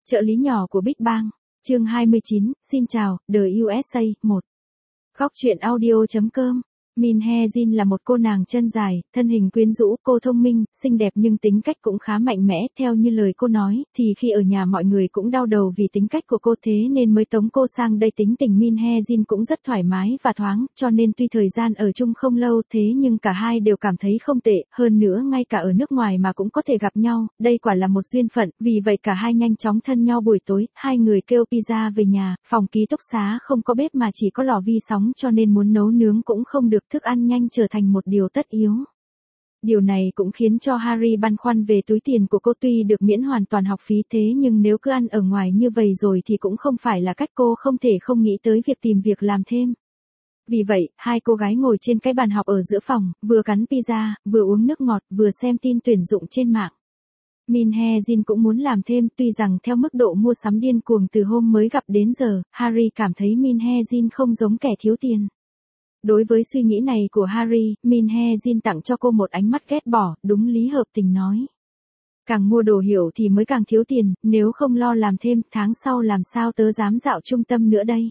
Trợ lý nhỏ của Big Bang, chương 29, xin chào, The USA, 1. Góc truyện audio.com. Min Hye Jin là một cô nàng chân dài, thân hình quyến rũ, cô thông minh, xinh đẹp nhưng tính cách cũng khá mạnh mẽ. Theo như lời cô nói, thì khi ở nhà mọi người cũng đau đầu vì tính cách của cô, thế nên mới tống cô sang đây. Tính tình Min Hye Jin cũng rất thoải mái và thoáng, cho nên tuy thời gian ở chung không lâu thế nhưng cả hai đều cảm thấy không tệ. Hơn nữa ngay cả ở nước ngoài mà cũng có thể gặp nhau, đây quả là một duyên phận. Vì vậy cả hai nhanh chóng thân nhau. Buổi tối, hai người kêu pizza về nhà. Phòng ký túc xá không có bếp mà chỉ có lò vi sóng, cho nên muốn nấu nướng cũng không được. Thức ăn nhanh trở thành một điều tất yếu. Điều này cũng khiến cho Harry băn khoăn về túi tiền của cô. Tuy được miễn hoàn toàn học phí thế nhưng nếu cứ ăn ở ngoài như vậy rồi thì cũng không phải là cách. Cô không thể không nghĩ tới việc tìm việc làm thêm. Vì vậy, hai cô gái ngồi trên cái bàn học ở giữa phòng, vừa cắn pizza, vừa uống nước ngọt, vừa xem tin tuyển dụng trên mạng. Min Hye Jin cũng muốn làm thêm, tuy rằng theo mức độ mua sắm điên cuồng từ hôm mới gặp đến giờ, Harry cảm thấy Min Hye Jin không giống kẻ thiếu tiền. Đối với suy nghĩ này của Harry, Min Hye Jin tặng cho cô một ánh mắt ghét bỏ, đúng lý hợp tình nói. Càng mua đồ hiệu thì mới càng thiếu tiền, nếu không lo làm thêm, tháng sau làm sao tớ dám dạo trung tâm nữa đây.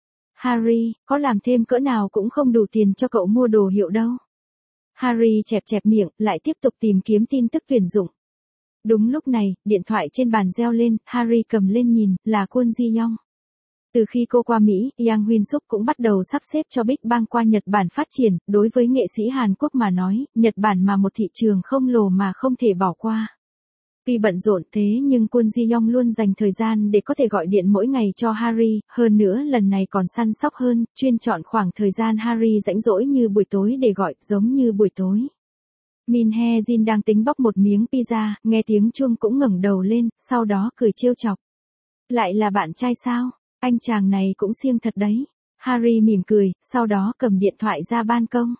Harry, có làm thêm cỡ nào cũng không đủ tiền cho cậu mua đồ hiệu đâu. Harry chẹp chẹp miệng, lại tiếp tục tìm kiếm tin tức tuyển dụng. Đúng lúc này, điện thoại trên bàn reo lên, Harry cầm lên nhìn, là Kwon Ji Young. Từ khi cô qua Mỹ, Yang Huyên Suk cũng bắt đầu sắp xếp cho Big Bang qua Nhật Bản phát triển. Đối với nghệ sĩ Hàn Quốc mà nói, Nhật Bản mà một thị trường khổng lồ mà không thể bỏ qua. Tuy bận rộn thế nhưng Kwon Ji Young luôn dành thời gian để có thể gọi điện mỗi ngày cho Harry, hơn nữa lần này còn săn sóc hơn, chuyên chọn khoảng thời gian Harry rảnh rỗi như buổi tối để gọi, giống như buổi tối. Min Hye Jin đang tính bóc một miếng pizza, nghe tiếng chuông cũng ngẩng đầu lên, sau đó cười trêu chọc. Lại là bạn trai sao? Anh chàng này cũng siêng thật đấy. Harry mỉm cười, sau đó cầm điện thoại ra ban công.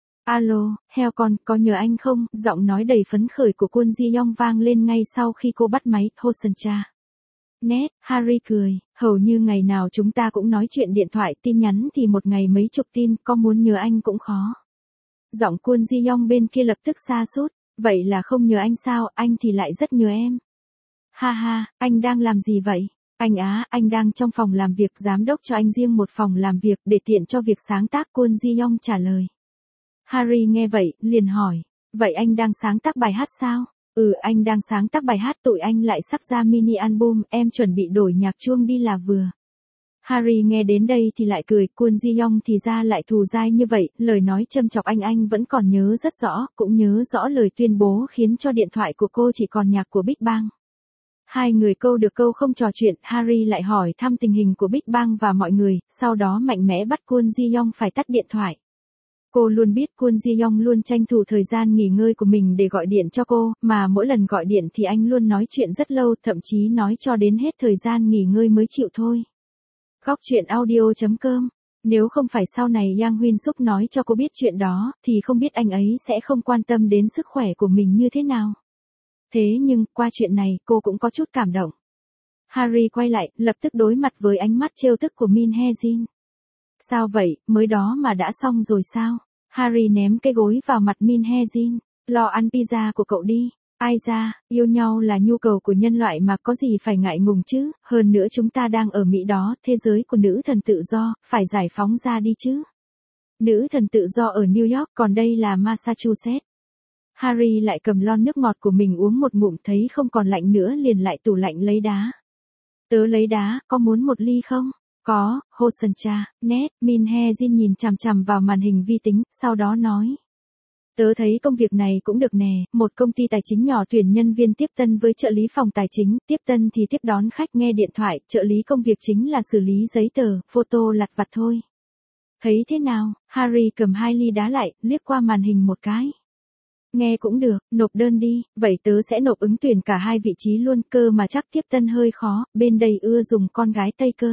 Alo, heo con, có nhờ anh không? Giọng nói đầy phấn khởi của Kwon Ji Young vang lên ngay sau khi cô bắt máy. Hosen cha. Nét, Harry cười, hầu như ngày nào chúng ta cũng nói chuyện điện thoại, tin nhắn thì một ngày mấy chục tin, có muốn nhờ anh cũng khó. Giọng Kwon Ji Young bên kia lập tức sa sút. Vậy là không nhờ anh sao, anh thì lại rất nhờ em. Ha ha, anh đang làm gì vậy? Anh đang trong phòng làm việc, giám đốc cho anh riêng một phòng làm việc để tiện cho việc sáng tác. Kwon Ji Young trả lời. Harry nghe vậy, liền hỏi, vậy anh đang sáng tác bài hát sao? Anh đang sáng tác bài hát, tụi anh lại sắp ra mini album, em chuẩn bị đổi nhạc chuông đi là vừa. Harry nghe đến đây thì lại cười, Kwon Ji Young thì ra lại thù dai như vậy, lời nói châm chọc anh vẫn còn nhớ rất rõ, cũng nhớ rõ lời tuyên bố khiến cho điện thoại của cô chỉ còn nhạc của Big Bang. Hai người câu được câu không trò chuyện, Harry lại hỏi thăm tình hình của Big Bang và mọi người, sau đó mạnh mẽ bắt Kwon Ji Young phải tắt điện thoại. Cô luôn biết Kwon Ji Young luôn tranh thủ thời gian nghỉ ngơi của mình để gọi điện cho cô, mà mỗi lần gọi điện thì anh luôn nói chuyện rất lâu, thậm chí nói cho đến hết thời gian nghỉ ngơi mới chịu thôi. Góc truyện audio.com. Nếu không phải sau này Yang Huyên Suk nói cho cô biết chuyện đó, thì không biết anh ấy sẽ không quan tâm đến sức khỏe của mình như thế nào. Thế nhưng, qua chuyện này, cô cũng có chút cảm động. Harry quay lại, lập tức đối mặt với ánh mắt trêu tức của Min Hye Jin. Sao vậy, mới đó mà đã xong rồi sao? Harry ném cái gối vào mặt Min Hye Jin. Lo ăn pizza của cậu đi. Ai ra, yêu nhau là nhu cầu của nhân loại mà, có gì phải ngại ngùng chứ, hơn nữa chúng ta đang ở Mỹ đó, thế giới của nữ thần tự do, phải giải phóng ra đi chứ. Nữ thần tự do ở New York, còn đây là Massachusetts. Harry lại cầm lon nước ngọt của mình uống một ngụm, thấy không còn lạnh nữa liền lại tủ lạnh lấy đá. Tớ lấy đá, có muốn một ly không? Có, Hosen cha, nét, Min Hye Jin nhìn chằm chằm vào màn hình vi tính, sau đó nói. Tớ thấy công việc này cũng được nè, một công ty tài chính nhỏ tuyển nhân viên tiếp tân với trợ lý phòng tài chính, tiếp tân thì tiếp đón khách, nghe điện thoại, trợ lý công việc chính là xử lý giấy tờ, photo lặt vặt thôi. Thấy thế nào? Harry cầm 2 ly đá lại, liếc qua màn hình một cái. Nghe cũng được, nộp đơn đi, vậy tớ sẽ nộp ứng tuyển cả 2 vị trí luôn, cơ mà chắc tiếp tân hơi khó, bên đây ưa dùng con gái Tây cơ.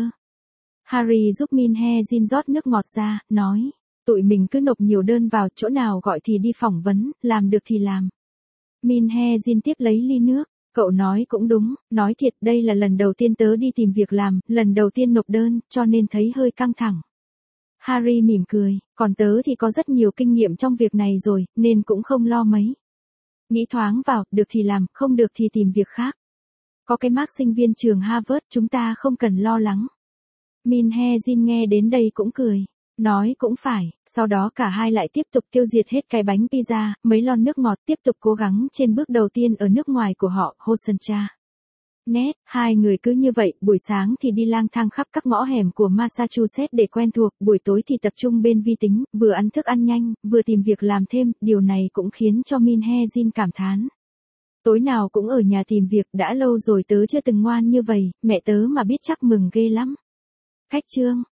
Harry giúp Min Hye Jin rót nước ngọt ra, nói, tụi mình cứ nộp nhiều đơn vào, chỗ nào gọi thì đi phỏng vấn, làm được thì làm. Min Hye Jin tiếp lấy ly nước, cậu nói cũng đúng, nói thiệt đây là lần đầu tiên tớ đi tìm việc làm, lần đầu tiên nộp đơn, cho nên thấy hơi căng thẳng. Harry mỉm cười, còn tớ thì có rất nhiều kinh nghiệm trong việc này rồi, nên cũng không lo mấy. Nghĩ thoáng vào, được thì làm, không được thì tìm việc khác. Có cái mác sinh viên trường Harvard, chúng ta không cần lo lắng. Min Hye Jin nghe đến đây cũng cười. Nói cũng phải, sau đó cả hai lại tiếp tục tiêu diệt hết cái bánh pizza, mấy lon nước ngọt, tiếp tục cố gắng trên bước đầu tiên ở nước ngoài của họ, Hosancha. Nét, hai người cứ như vậy, buổi sáng thì đi lang thang khắp các ngõ hẻm của Massachusetts để quen thuộc, buổi tối thì tập trung bên vi tính, vừa ăn thức ăn nhanh, vừa tìm việc làm thêm, điều này cũng khiến cho Min Hye Jin cảm thán. Tối nào cũng ở nhà tìm việc, đã lâu rồi tớ chưa từng ngoan như vậy, mẹ tớ mà biết chắc mừng ghê lắm. Khách trương.